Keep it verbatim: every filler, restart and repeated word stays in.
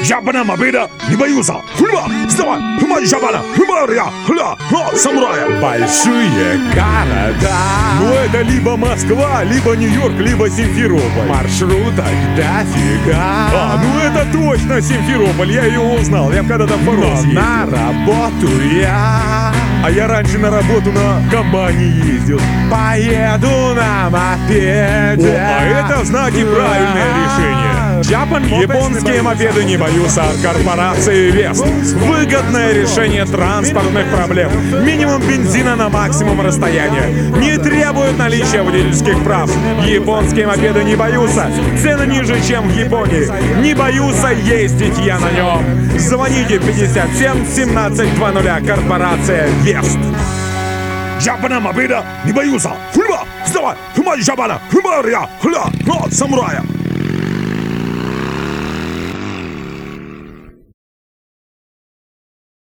Жабана мобида, не боюсь. Хульва, вставай, хма жабана, хма ря, хля, ха, самурая. Большие города. Ну это либо Москва, либо Нью-Йорк, либо Симферополь. Маршруток дофига. А, ну это точно Симферополь, я ее узнал, я когда-то в Мороз Но ездил. на работу я А я раньше на работу на Кабане ездил. поеду на мопеде. О, а это, знаете, правильное решение. Японские мопеды не боюсь от корпорации Вест. Выгодное решение транспортных проблем. Минимум бензина на максимум расстояния. Не требует наличия водительских прав. Японские мопеды не боюсь. Цены ниже, чем в Японии. Не боюсь ездить я на нем. Звоните пятьдесят семь семнадцать двадцать. Корпорация Вест. Жабана мобида, не боюсь. Хульва, вставай, хма жабана, хма ря, хля, ха, самурая.